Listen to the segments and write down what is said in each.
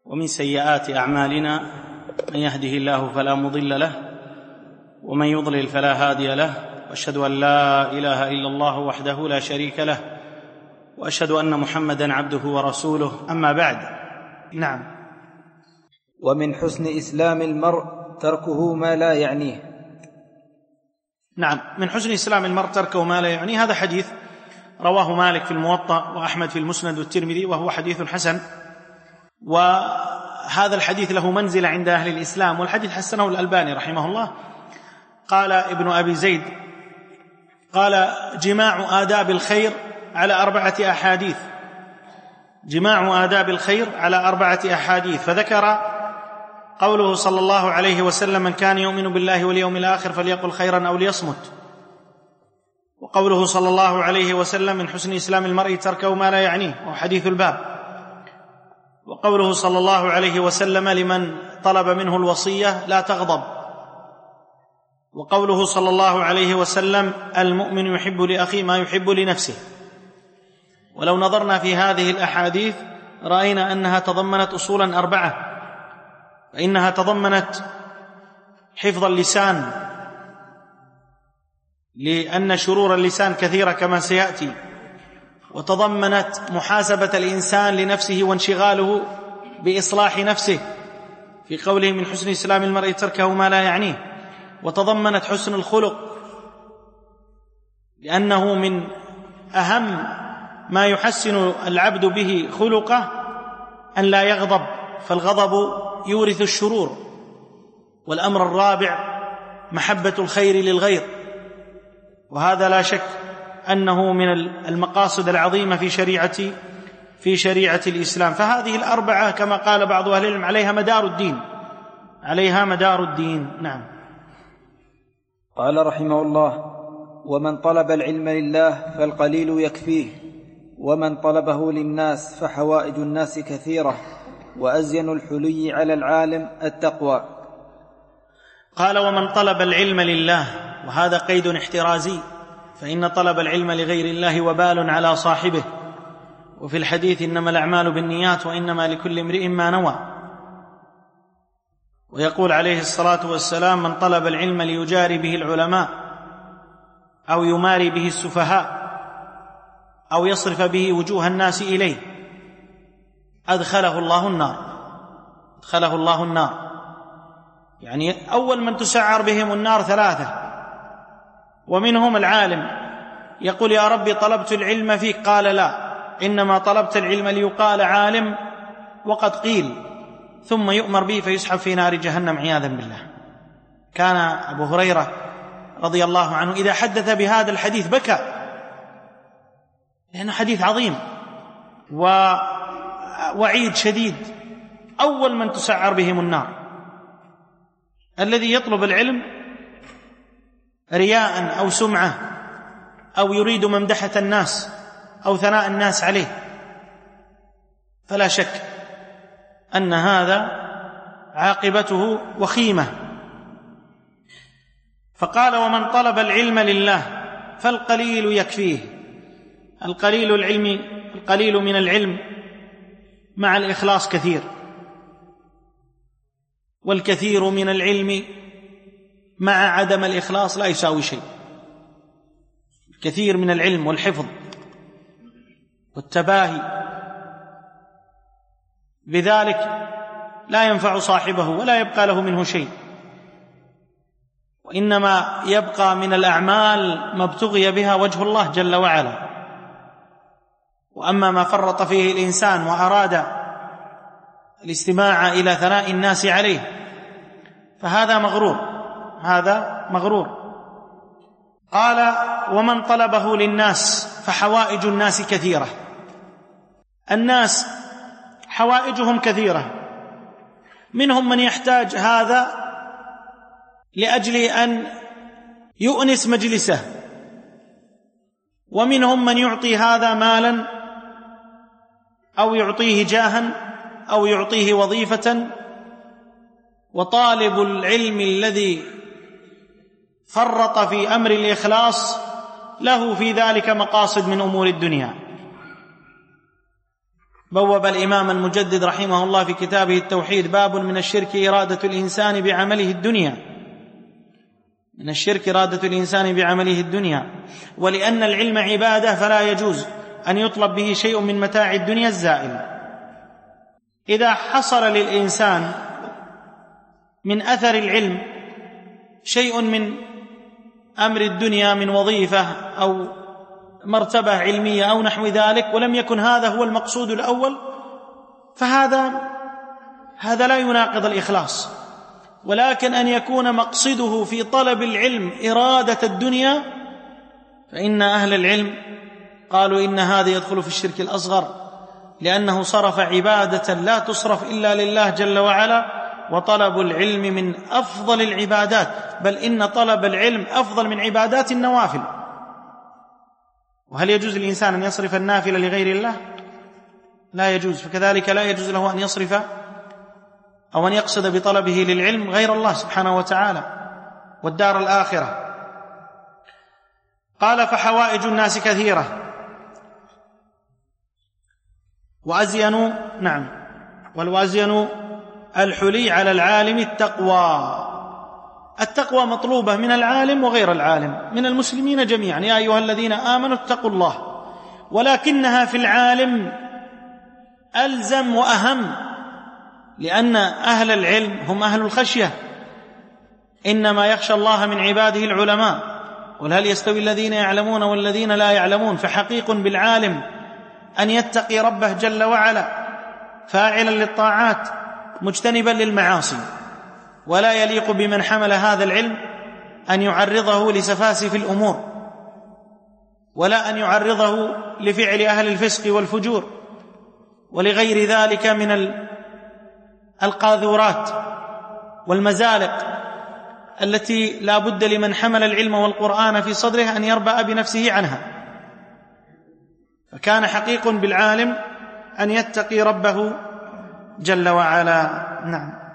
ومن سيئات أعمالنا من يهده الله فلا مضل له ومن يضلل فلا هادي له، وأشهد أن لا إله إلا الله وحده لا شريك له، وأشهد أن محمدًا عبده ورسوله. أما بعد. نعم. ومن حسن إسلام المرء تركه ما لا يعنيه. نعم، من حسن إسلام المرء تركه ما لا يعنيه، هذا حديث رواه مالك في الموطأ وأحمد في المسند والترمذي، وهو حديث حسن، وهذا الحديث له منزلة عند أهل الإسلام، والحديث حسنه الألباني رحمه الله. قال ابن أبي زيد قال: جماع آداب الخير على 4 أحاديث، جماع آداب الخير على 4 أحاديث، فذكر قوله صلى الله عليه وسلم: من كان يؤمن بالله واليوم الآخر فليقل خيرا أو ليصمت، وقوله صلى الله عليه وسلم: من حسن إسلام المرء تركه ما لا يعنيه، وهو حديث الباب، وقوله صلى الله عليه وسلم: لمن طلب منه الوصية لا تغضب، وقوله صلى الله عليه وسلم: المؤمن يحب لأخيه ما يحب لنفسه. ولو نظرنا في هذه الأحاديث رأينا أنها تضمنت أصولا 4، فإنها تضمنت حفظ اللسان، لأن شرور اللسان كثيرة كما سيأتي، وتضمنت محاسبة الإنسان لنفسه وانشغاله بإصلاح نفسه في قوله: من حسن إسلام المرء تركه ما لا يعنيه، وتضمنت حسن الخلق، لأنه من أهم ما يحسن العبد به خلقه أن لا يغضب، فالغضب يورث الشرور. والأمر الرابع محبة الخير للغير، وهذا لا شك أنه من المقاصد العظيمة في شريعة الإسلام. فهذه 4 كما قال بعض أهل العلم عليها مدار الدين. نعم. قال رحمه الله: ومن طلب العلم لله فالقليل يكفيه، ومن طلبه للناس فحوائج الناس كثيرة، وأزين الحلي على العالم التقوى. قال: ومن طلب العلم لله، وهذا قيد احترازي، فإن طلب العلم لغير الله وبال على صاحبه. وفي الحديث: إنما الأعمال بالنيات وإنما لكل امرئ ما نوى. ويقول عليه الصلاة والسلام: من طلب العلم ليجاري به العلماء أو يماري به السفهاء أو يصرف به وجوه الناس إليه أدخله الله النار. يعني أول من تسعر بهم النار 3، ومنهم العالم يقول: يا ربي طلبت العلم فيك، قال: لا، إنما طلبت العلم ليقال عالم وقد قيل، ثم يؤمر به فيسحب في نار جهنم عياذا بالله. كان أبو هريرة رضي الله عنه إذا حدث بهذا الحديث بكى، لأنه حديث عظيم ووعيد شديد. أول من تسعر بهم النار الذي يطلب العلم رياء أو سمعة أو يريد ممدحة الناس أو ثناء الناس عليه، فلا شك أن هذا عاقبته وخيمة. فقال: ومن طلب العلم لله فالقليل يكفيه. القليل من العلم مع الإخلاص كثير، والكثير من العلم مع عدم الإخلاص لا يساوي شيء. الكثير من العلم والحفظ والتباهي بذلك لا ينفع صاحبه ولا يبقى له منه شيء، وإنما يبقى من الأعمال ما ابتغي بها وجه الله جل وعلا. وأما ما فرط فيه الإنسان وأراد الاستماع إلى ثناء الناس عليه فهذا مغرور. قال: ومن طلبه للناس فحوائج الناس كثيرة. الناس حوائجهم كثيرة، منهم من يحتاج هذا لأجل أن يؤنس مجلسه، ومنهم من يعطي هذا مالا أو يعطيه جاها أو يعطيه وظيفة. وطالب العلم الذي فرط في أمر الإخلاص له في ذلك مقاصد من أمور الدنيا، بوب الإمام المجدد رحمه الله في كتابه التوحيد: باب من الشرك إرادة الإنسان بعمله الدنيا. من الشرك إرادة الإنسان بعمله الدنيا، ولأن العلم عبادة فلا يجوز أن يطلب به شيء من متاع الدنيا الزائل. إذا حصل للإنسان من أثر العلم شيء من أمر الدنيا من وظيفة أو مرتبة علمية أو نحو ذلك، ولم يكن هذا هو المقصود الأول، فهذا لا يناقض الإخلاص. ولكن أن يكون مقصده في طلب العلم إرادة الدنيا، فإن أهل العلم قالوا إن هذا يدخل في الشرك الأصغر، لأنه صرف عبادة لا تصرف إلا لله جل وعلا. وطلب العلم من أفضل العبادات، بل إن طلب العلم أفضل من عبادات النوافل. وهل يجوز للإنسان أن يصرف النافلة لغير الله؟ لا يجوز. فكذلك لا يجوز له أن يصرف أو أن يقصد بطلبه للعلم غير الله سبحانه وتعالى والدار الآخرة. قال: فحوائج الناس كثيرة وأزين والوازين الحلي على العالم التقوى مطلوبة من العالم وغير العالم، من المسلمين جميعا: يا أيها الذين آمنوا اتقوا الله. ولكنها في العالم ألزم وأهم، لأن أهل العلم هم أهل الخشية، إنما يخشى الله من عباده العلماء. قل هل يستوي الذين يعلمون والذين لا يعلمون؟ فحقيق بالعالم أن يتقي ربه جل وعلا فاعلا للطاعات مجتنبا للمعاصي. ولا يليق بمن حمل هذا العلم أن يعرضه لسفاسف الأمور، ولا أن يعرضه لفعل أهل الفسق والفجور ولغير ذلك من القاذورات والمزالق التي لا بد لمن حمل العلم والقرآن في صدره أن يربأ بنفسه عنها. فكان حقيق بالعالم أن يتقي ربه جل وعلا. نعم.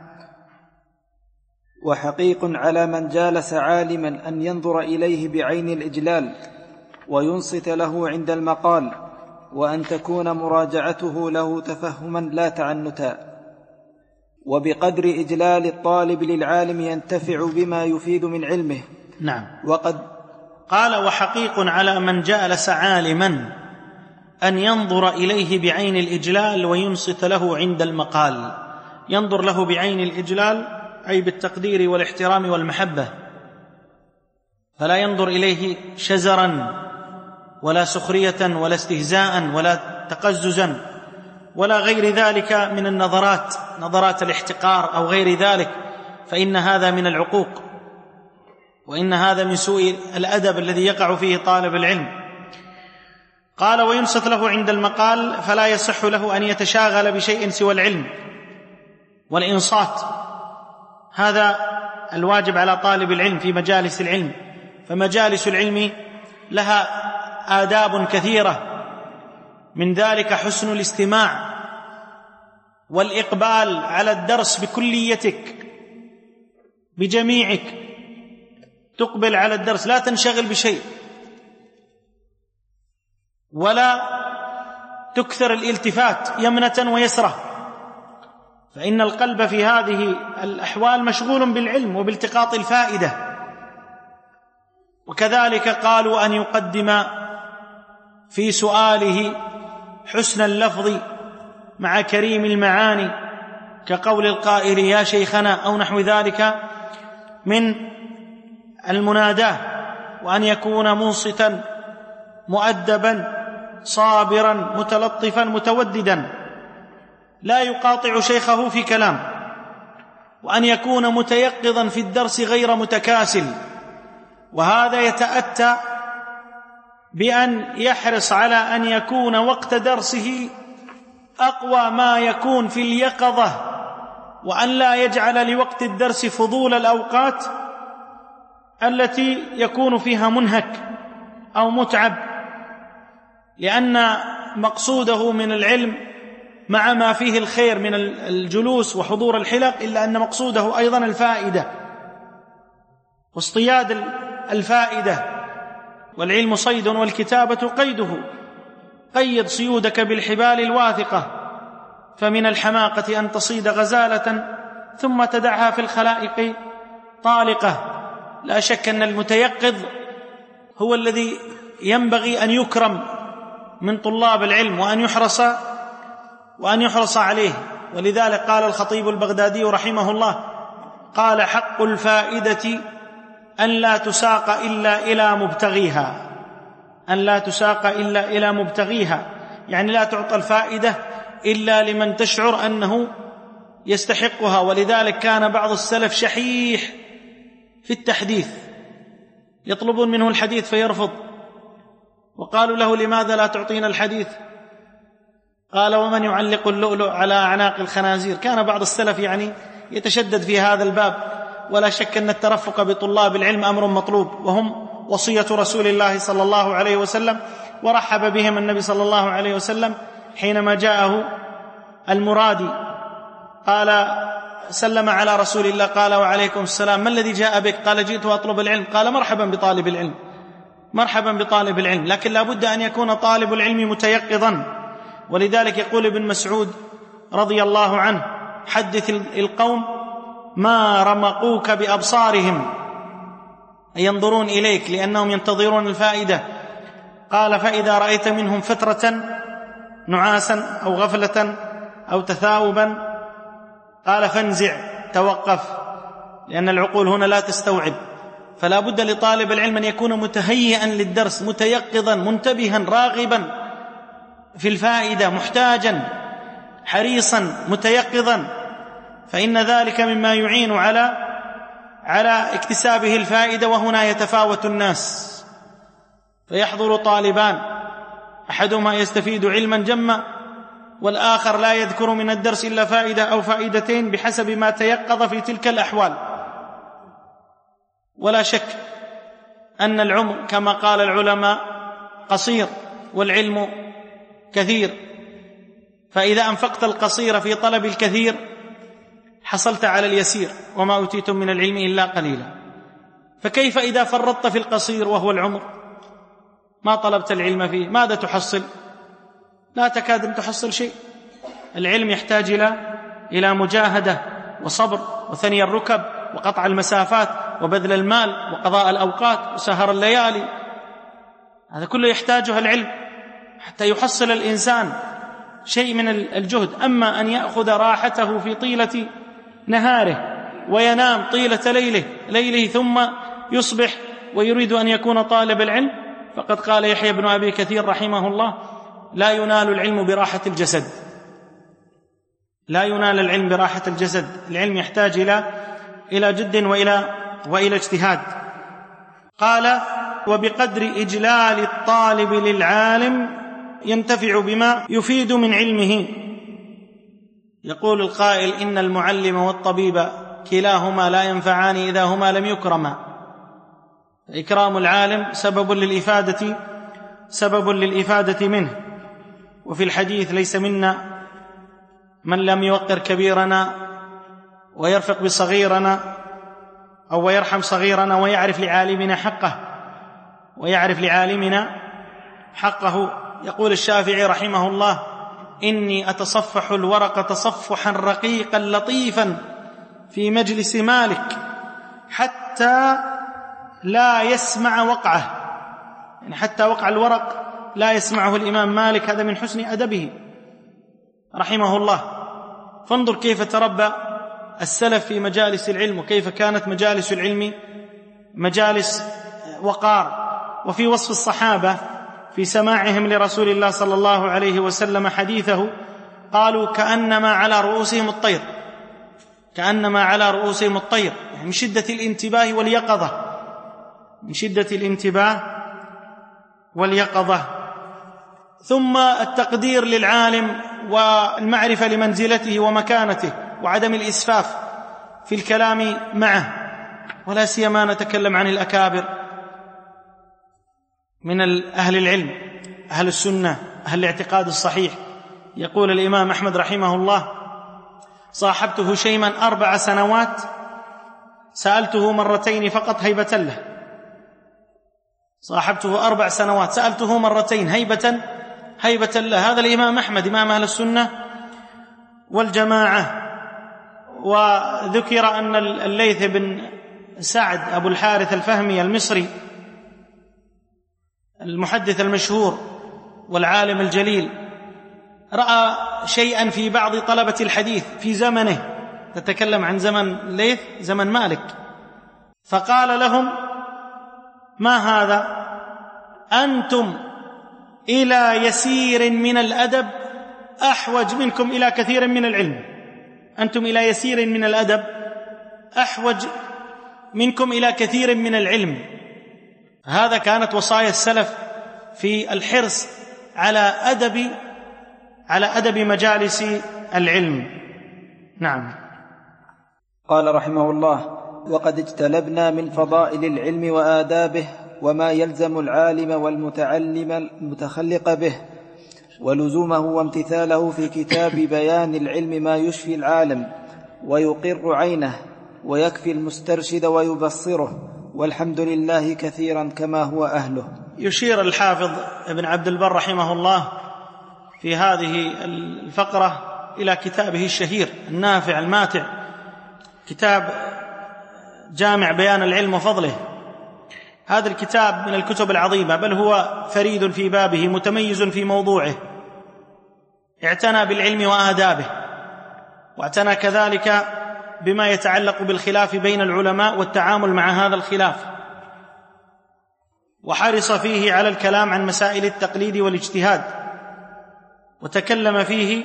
وحقيق على من جالس عالما أن ينظر إليه بعين الإجلال وينصت له عند المقال، وأن تكون مراجعته له تفهما لا تعنتا، وبقدر إجلال الطالب للعالم ينتفع بما يفيد من علمه. نعم. وقد قال: وحقيق على من جالس عالما أن ينظر إليه بعين الإجلال وينصت له عند المقال. ينظر له بعين الإجلال أي بالتقدير والاحترام والمحبة، فلا ينظر إليه شزرا ولا سخرية ولا استهزاء ولا تقززا ولا غير ذلك من النظرات، نظرات الاحتقار أو غير ذلك، فإن هذا من العقوق، وإن هذا من سوء الأدب الذي يقع فيه طالب العلم. قال: وينصت له عند المقال، فلا يصح له أن يتشاغل بشيء سوى العلم والإنصات. هذا الواجب على طالب العلم في مجالس العلم، فمجالس العلم لها آداب كثيرة، من ذلك حسن الاستماع والإقبال على الدرس بكليتك بجميعك، تقبل على الدرس، لا تنشغل بشيء، ولا تكثر الالتفات يمنة ويسرة، فإن القلب في هذه الأحوال مشغول بالعلم وبالتقاط الفائدة. وكذلك قالوا أن يقدم في سؤاله حسن اللفظ مع كريم المعاني، كقول القائل يا شيخنا أو نحو ذلك من المناداة، وأن يكون منصتا مؤدبا صابرا متلطفا متوددا، لا يقاطع شيخه في كلام، وأن يكون متيقظا في الدرس غير متكاسل. وهذا يتأتى بأن يحرص على أن يكون وقت درسه أقوى ما يكون في اليقظة، وأن لا يجعل لوقت الدرس فضول الأوقات التي يكون فيها منهك أو متعب، لأن مقصوده من العلم مع ما فيه الخير من الجلوس وحضور الحلق، إلا أن مقصوده أيضا الفائدة واصطياد الفائدة. والعلم صيد والكتابة قيده، قيد صيودك بالحبال الواثقة فمن الحماقة أن تصيد غزالة ثم تدعها في الخلائق طالقة. لا شك أن المتيقظ هو الذي ينبغي أن يكرم من طلاب العلم وأن يحرص عليه. ولذلك قال الخطيب البغدادي رحمه الله، قال: حق الفائدة أن لا تساق إلا إلى مبتغيها، يعني لا تعطى الفائدة إلا لمن تشعر أنه يستحقها. ولذلك كان بعض السلف شحيح في التحديث، يطلبون منه الحديث فيرفض، وقالوا له: لماذا لا تعطينا الحديث؟ قال: ومن يعلق اللؤلؤ على أعناق الخنازير. كان بعض السلف يتشدد في هذا الباب. ولا شك أن الترفق بطلاب العلم أمر مطلوب، وهم وصية رسول الله صلى الله عليه وسلم، ورحب بهم النبي صلى الله عليه وسلم حينما جاءه المرادي، قال: سلم على رسول الله، قال: وعليكم السلام، ما الذي جاء بك؟ قال: جئت أطلب العلم. قال: مرحبا بطالب العلم، مرحبا بطالب العلم، لكن لا بد أن يكون طالب العلم متيقظا. ولذلك يقول ابن مسعود رضي الله عنه: حدث القوم ما رمقوك بأبصارهم، أي ينظرون إليك لأنهم ينتظرون الفائدة. قال: فإذا رأيت منهم فترة، نعاسا أو غفلة أو تثاؤبا، قال: فانزع، توقف، لأن العقول هنا لا تستوعب. فلا بد لطالب العلم أن يكون متهيئا للدرس، متيقظا، منتبها، راغبا في الفائدة، محتاجا، حريصا، متيقظا، فإن ذلك مما يعين على اكتسابه الفائدة. وهنا يتفاوت الناس، فيحضر طالبان، أحدهما يستفيد علما جما، والآخر لا يذكر من الدرس إلا فائدة أو فائدتين بحسب ما تيقظ في تلك الأحوال. ولا شك أن العمر كما قال العلماء قصير، والعلم كثير، فإذا أنفقت القصير في طلب الكثير حصلت على اليسير، وما أوتيتم من العلم إلا قليلا. فكيف إذا فرطت في القصير وهو العمر، ما طلبت العلم فيه، ماذا تحصل؟ لا تكاد أن تحصل شيء. العلم يحتاج إلى مجاهدة وصبر وثني الركب وقطع المسافات وبذل المال وقضاء الأوقات وسهر الليالي، هذا كله يحتاجها العلم حتى يحصل الإنسان شيء من الجهد. أما أن يأخذ راحته في طيلة نهاره وينام طيلة ليله ثم يصبح ويريد أن يكون طالب العلم، فقد قال يحيى بن أبي كثير رحمه الله: لا ينال العلم براحة الجسد، لا ينال العلم براحة الجسد. العلم يحتاج إلى جد وإلى اجتهاد. قال: وبقدر إجلال الطالب للعالم ينتفع بما يفيد من علمه. يقول القائل: إن المعلم والطبيب كلاهما لا ينفعان إذا هما لم يكرما. إكرام العالم سبب للإفادة منه. وفي الحديث: ليس منا من لم يوقر كبيرنا ويرفق بصغيرنا، أو ويرحم صغيرنا ويعرف لعالمنا حقه. يقول الشافعي رحمه الله: إني أتصفح الورق تصفحا رقيقا لطيفا في مجلس مالك حتى لا يسمع وقعه، يعني حتى وقع الورق لا يسمعه الإمام مالك. هذا من حسن أدبه رحمه الله. فانظر كيف تربى السلف في مجالس العلم، وكيف كانت مجالس العلم مجالس وقار. وفي وصف الصحابة في سماعهم لرسول الله صلى الله عليه وسلم حديثه، قالوا: كأنما على رؤوسهم الطير، كأنما على رؤوسهم الطير، يعني من شدة الانتباه واليقظة، من شدة الانتباه واليقظة. ثم التقدير للعالم والمعرفة لمنزلته ومكانته، وعدم الإسفاف في الكلام معه، ولا سيما نتكلم عن الأكابر من أهل العلم، أهل السنة، أهل الاعتقاد الصحيح. يقول الإمام أحمد رحمه الله: صاحبته شيما 4 سنوات، سألته مرتين فقط هيبة له. صاحبته 4 سنوات، سألته مرتين هيبة له. هذا الإمام أحمد إمام أهل السنة والجماعة. وذكر أن الليث بن سعد أبو الحارث الفهمي المصري المحدث المشهور والعالم الجليل رأى شيئا في بعض طلبة الحديث في زمنه، تتكلم عن زمن الليث زمن مالك، فقال لهم: ما هذا؟ أنتم إلى يسير من الأدب أحوج منكم إلى كثير من العلم. أنتم إلى يسير من الأدب أحوج منكم إلى كثير من العلم. هذا كانت وصايا السلف في الحرص على أدب مجالس العلم. نعم. قال رحمه الله: وقد اجتلبنا من فضائل العلم وآدابه وما يلزم العالم والمتعلم المتخلق به ولزومه وامتثاله في كتاب بيان العلم ما يشفي العالم ويقر عينه ويكفي المسترشد ويبصره، والحمد لله كثيرا كما هو أهله. يشير الحافظ ابن عبد البر رحمه الله في هذه الفقرة إلى كتابه الشهير النافع الماتع، كتاب جامع بيان العلم وفضله. هذا الكتاب من الكتب العظيمة، بل هو فريد في بابه، متميز في موضوعه، اعتنى بالعلم وآدابه، واعتنى كذلك بما يتعلق بالخلاف بين العلماء والتعامل مع هذا الخلاف، وحرص فيه على الكلام عن مسائل التقليد والاجتهاد، وتكلم فيه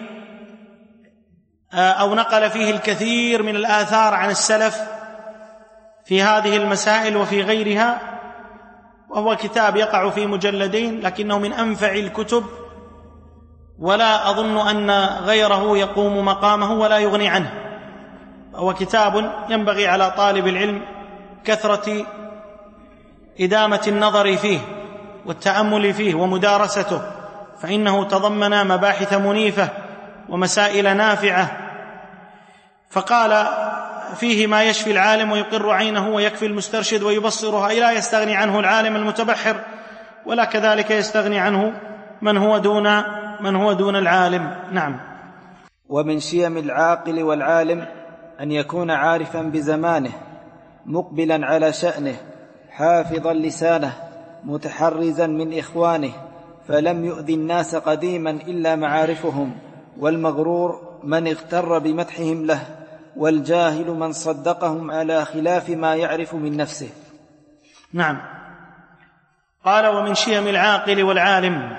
أو نقل فيه الكثير من الآثار عن السلف في هذه المسائل وفي غيرها. وهو كتاب يقع في مجلدين، لكنه من أنفع الكتب، ولا أظن أن غيره يقوم مقامه ولا يغني عنه. هو كتاب ينبغي على طالب العلم كثرة إدامة النظر فيه والتأمل فيه ومدارسته، فإنه تضمن مباحث منيفة ومسائل نافعة. فقال فيه ما يشفي العالم ويقر عينه ويكفي المسترشد ويبصرها، لا يستغني عنه العالم المتبحر، ولا كذلك يستغني عنه من هو دون العالم. نعم. ومن شيم العاقل والعالم أن يكون عارفا بزمانه، مقبلا على شأنه، حافظا لسانه، متحرزا من إخوانه، فلم يؤذي الناس قديما إلا معارفهم، والمغرور من اغتر بمدحهم له، والجاهل من صدقهم على خلاف ما يعرف من نفسه. نعم. قال: ومن شيم العاقل والعالم،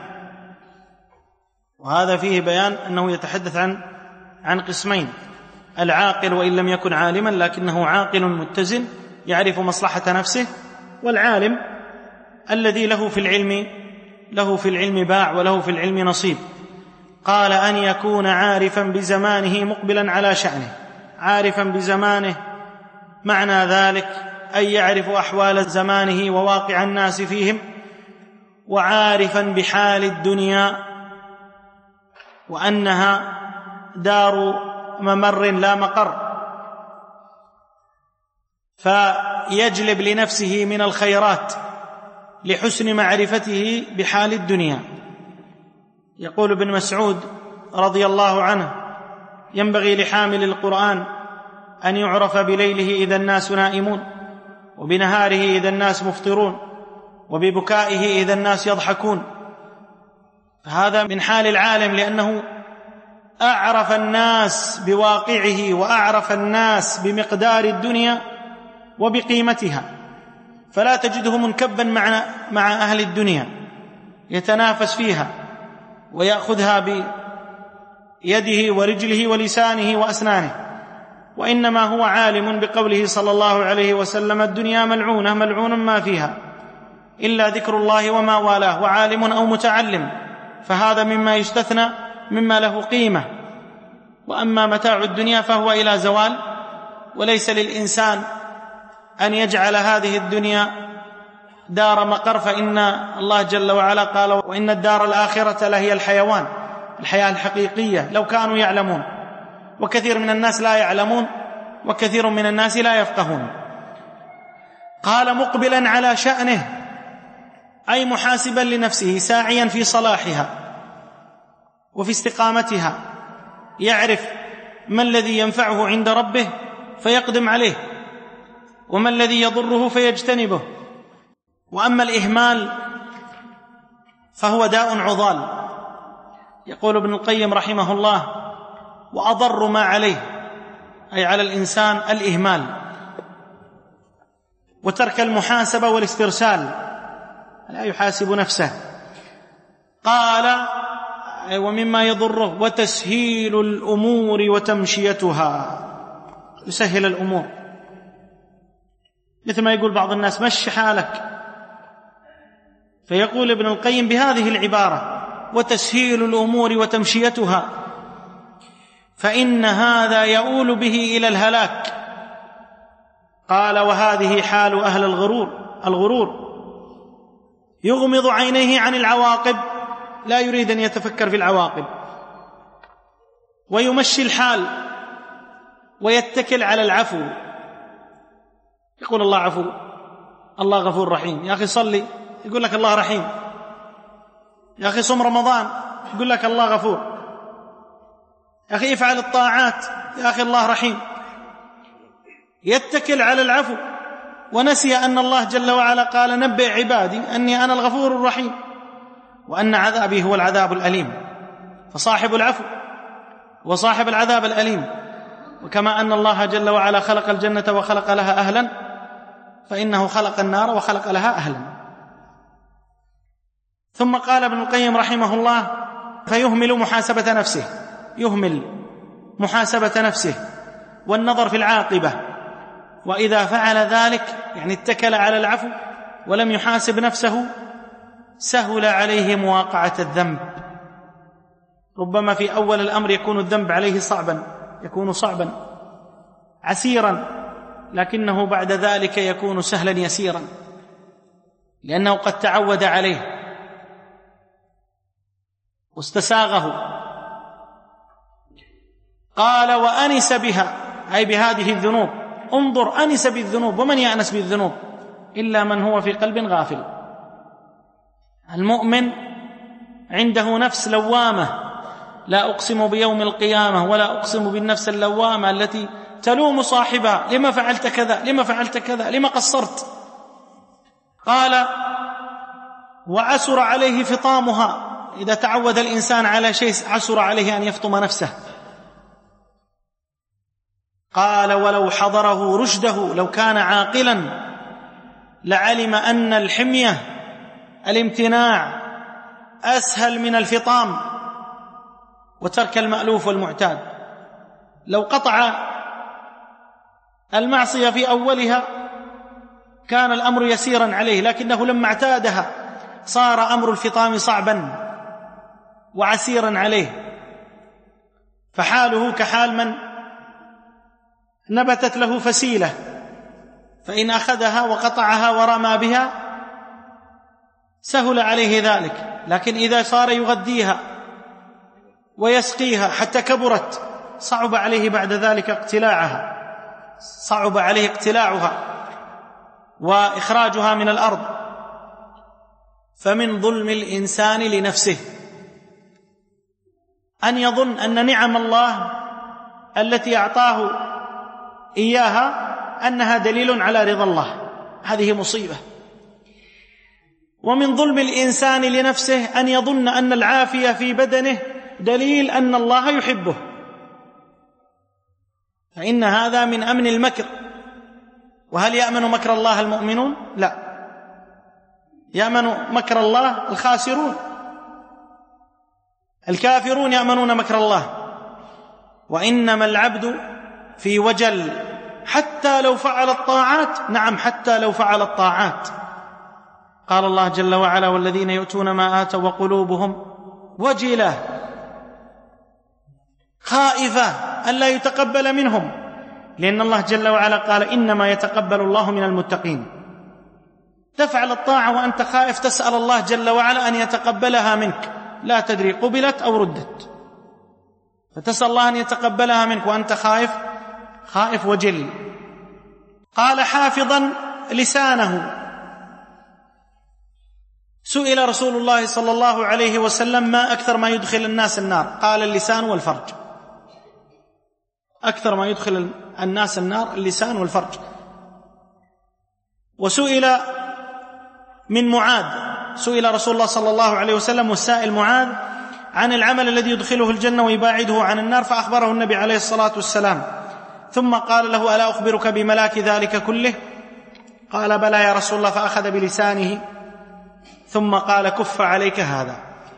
وهذا فيه بيان أنه يتحدث عن قسمين: العاقل وإن لم يكن عالما لكنه عاقل متزن يعرف مصلحة نفسه، والعالم الذي له في العلم باع وله في العلم نصيب. قال: أن يكون عارفا بزمانه مقبلا على شأنه. عارفا بزمانه معنى ذلك أن يعرف أحوال زمانه وواقع الناس فيهم، وعارفا بحال الدنيا وأنها دار ممر لا مقر، فيجلب لنفسه من الخيرات لحسن معرفته بحال الدنيا. يقول ابن مسعود رضي الله عنه: ينبغي لحامل القرآن أن يعرف بليله إذا الناس نائمون، وبنهاره إذا الناس مفطرون، وببكائه إذا الناس يضحكون. فهذا من حال العالم، لأنه أعرف الناس بواقعه وأعرف الناس بمقدار الدنيا وبقيمتها، فلا تجده منكبا مع أهل الدنيا يتنافس فيها ويأخذها بيده ورجله ولسانه وأسنانه، وإنما هو عالم بقوله صلى الله عليه وسلم: الدنيا ملعونة ملعون ما فيها إلا ذكر الله وما والاه، وعالم أو متعلم، فهذا مما يستثنى مما له قيمة. وأما متاع الدنيا فهو إلى زوال، وليس للإنسان أن يجعل هذه الدنيا دار مقر، فإن الله جل وعلا قال: وإن الدار الآخرة لهي الحيوان، الحياة الحقيقية، لو كانوا يعلمون. وكثير من الناس لا يعلمون، وكثير من الناس لا يفقهون. قال: مقبلا على شأنه، أي محاسبا لنفسه، ساعيا في صلاحها وفي استقامتها، يعرف ما الذي ينفعه عند ربه فيقدم عليه، وما الذي يضره فيجتنبه. وأما الإهمال فهو داء عضال. يقول ابن القيم رحمه الله: وأضر ما عليه، أي على الإنسان، الإهمال وترك المحاسبة والاسترسال، لا يحاسب نفسه. قال: ومما يضره وتسهيل الأمور وتمشيتها، يسهل الأمور، مثل ما يقول بعض الناس: مشي حالك. فيقول ابن القيم بهذه العبارة: وتسهيل الأمور وتمشيتها، فإن هذا يؤول به إلى الهلاك. قال: وهذه حال أهل الغرور يغمض عينيه عن العواقب، لا يريد أن يتفكر في العواقب، ويمشي الحال ويتكل على العفو. يقول الله عفو، الله غفور رحيم. يا أخي صلي، يقول لك الله رحيم. يا أخي صم رمضان، يقول لك الله غفور. يا أخي افعل الطاعات، يا أخي الله رحيم. يتكل على العفو، ونسي أن الله جل وعلا قال: نبئ عبادي أني أنا الغفور الرحيم، وأن عذابي هو العذاب الأليم. فصاحب العفو وصاحب العذاب الأليم. وكما أن الله جل وعلا خلق الجنة وخلق لها أهلا، فإنه خلق النار وخلق لها أهلا. ثم قال ابن القيم رحمه الله: فيهمل محاسبة نفسه، يهمل محاسبة نفسه والنظر في العاقبة. وإذا فعل ذلك، يعني اتكل على العفو ولم يحاسب نفسه، سهل عليه مواقعة الذنب. ربما في أول الأمر يكون الذنب عليه يكون صعبا عسيرا، لكنه بعد ذلك يكون سهلا يسيرا، لأنه قد تعود عليه واستساغه. قال: وأنس بها، أي بهذه الذنوب. انظر، أنس بالذنوب. ومن يأنس بالذنوب إلا من هو في قلب غافل. المؤمن عنده نفس لوامة، لا أقسم بيوم القيامة ولا أقسم بالنفس اللوامة التي تلوم صاحبها: لما فعلت كذا، لما فعلت كذا، لما قصرت. قال: وعسر عليه فطامها. إذا تعود الإنسان على شيء عسر عليه أن يفطم نفسه. قال: ولو حضره رشده، لو كان عاقلا لعلم أن الحمية، الامتناع، أسهل من الفطام وترك المألوف والمعتاد. لو قطع المعصية في أولها كان الأمر يسيرا عليه، لكنه لما اعتادها صار أمر الفطام صعبا وعسيرا عليه. فحاله كحال من نبتت له فسيلة، فإن أخذها وقطعها ورمى بها سهل عليه ذلك. لكن إذا صار يغذيها ويسقيها حتى كبرت، صعب عليه بعد ذلك اقتلاعها وإخراجها من الأرض. فمن ظلم الإنسان لنفسه أن يظن أن نعم الله التي أعطاه إياها أنها دليل على رضا الله. هذه مصيبة. ومن ظلم الإنسان لنفسه أن يظن أن العافية في بدنه دليل أن الله يحبه، فإن هذا من أمن المكر. وهل يأمن مكر الله المؤمنون؟ لا، يأمن مكر الله الخاسرون. الكافرون يأمنون مكر الله. وإنما العبد في وجل حتى لو فعل الطاعات. نعم، حتى لو فعل الطاعات. قال الله جل وعلا: والذين يؤتون ما آتوا وقلوبهم وجلة، خائفة ألا يتقبل منهم، لأن الله جل وعلا قال: إنما يتقبل الله من المتقين. تفعل الطاعة وأنت خائف، تسأل الله جل وعلا أن يتقبلها منك، لا تدري قبلت أو ردت، فتسأل الله أن يتقبلها منك وأنت خائف وجل. قال: حافظا لسانه. سئل رسول الله صلى الله عليه وسلم: ما أكثر ما يدخل الناس النار؟ قال: اللسان والفرج. أكثر ما يدخل الناس النار اللسان والفرج. وسئل من معاذ، سئل رسول الله صلى الله عليه وسلم والسائل معاذ عن العمل الذي يدخله الجنة ويباعده عن النار، فأخبره النبي عليه الصلاة والسلام، ثم قال له: ألا أخبرك بملاك ذلك كله؟ قال: بلى يا رسول الله. فأخذ بلسانه ثم قال: كف عليك هذا،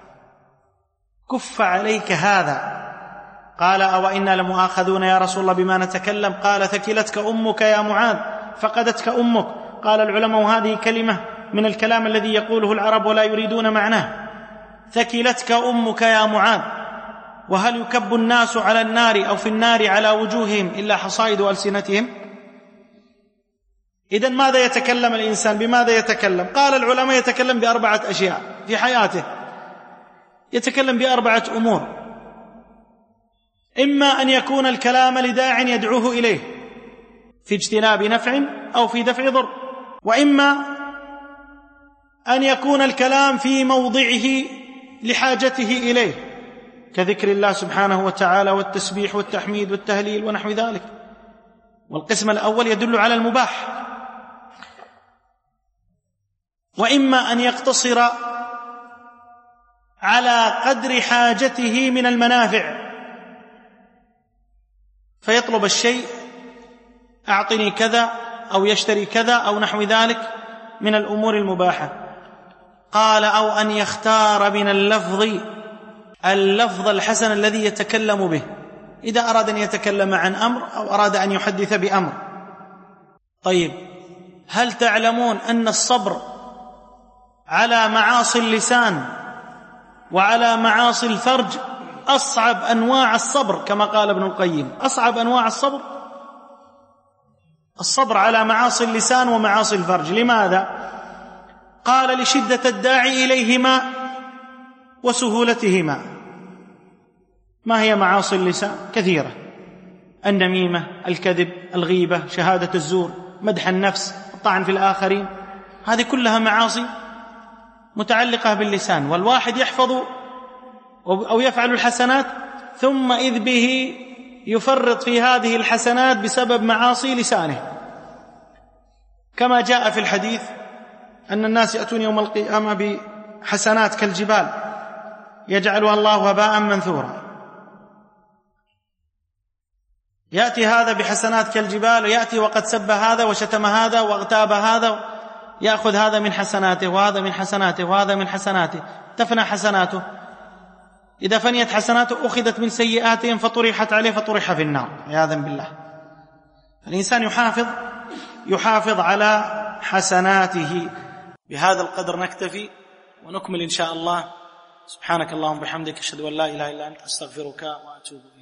كف عليك هذا. قال: أو إنا لمؤاخذون يا رسول الله بما نتكلم؟ قال: ثكلتك أمك يا معاذ، فقدتك أمك. قال العلماء: هذه كلمة من الكلام الذي يقوله العرب ولا يريدون معناه. ثكلتك أمك يا معاذ. وهل يكب الناس على النار أو في النار على وجوههم إلا حصائد ألسنتهم؟ إذن ماذا يتكلم الإنسان؟ بماذا يتكلم؟ قال العلماء: يتكلم بأربعة أشياء في حياته، يتكلم بأربعة أمور: إما أن يكون الكلام لداع يدعوه إليه في اجتناب نفع أو في دفع ضر، وإما أن يكون الكلام في موضعه لحاجته إليه كذكر الله سبحانه وتعالى والتسبيح والتحميد والتهليل ونحو ذلك. والقسم الأول يدل على المباح. وإما أن يقتصر على قدر حاجته من المنافع، فيطلب الشيء: أعطني كذا، أو يشتري كذا، أو نحو ذلك من الأمور المباحة. قال: أو أن يختار من اللفظ الحسن الذي يتكلم به، إذا أراد أن يتكلم عن أمر أو أراد أن يحدث بأمر. طيب، هل تعلمون أن الصبر على معاصي اللسان وعلى معاصي الفرج أصعب أنواع الصبر؟ كما قال ابن القيم: أصعب أنواع الصبر على معاصي اللسان ومعاصي الفرج. لماذا؟ قال: لشدة الداعي إليهما وسهولتهما. ما هي معاصي اللسان؟ كثيرة: النميمة، الكذب، الغيبة، شهادة الزور، مدح النفس، الطعن في الآخرين. هذه كلها معاصي متعلقة باللسان. والواحد يحفظ أو يفعل الحسنات ثم إذ به يفرط في هذه الحسنات بسبب معاصي لسانه، كما جاء في الحديث أن الناس يأتون يوم القيامة بحسنات كالجبال يجعلها الله هباء منثورا. يأتي هذا بحسنات كالجبال، ويأتي وقد سب هذا وشتم هذا واغتاب هذا، يأخذ هذا من حسناته وهذا من حسناته وهذا من حسناته، تفنى حسناته. إذا فنيت حسناته أخذت من سيئاتهم فطرحت عليه فطرح في النار عياذا بالله. الإنسان يحافظ على حسناته. بهذا القدر نكتفي ونكمل إن شاء الله. سبحانك اللهم وبحمدك، أشهد أن لا إله إلا أنت، أستغفرك وأتوب إليك.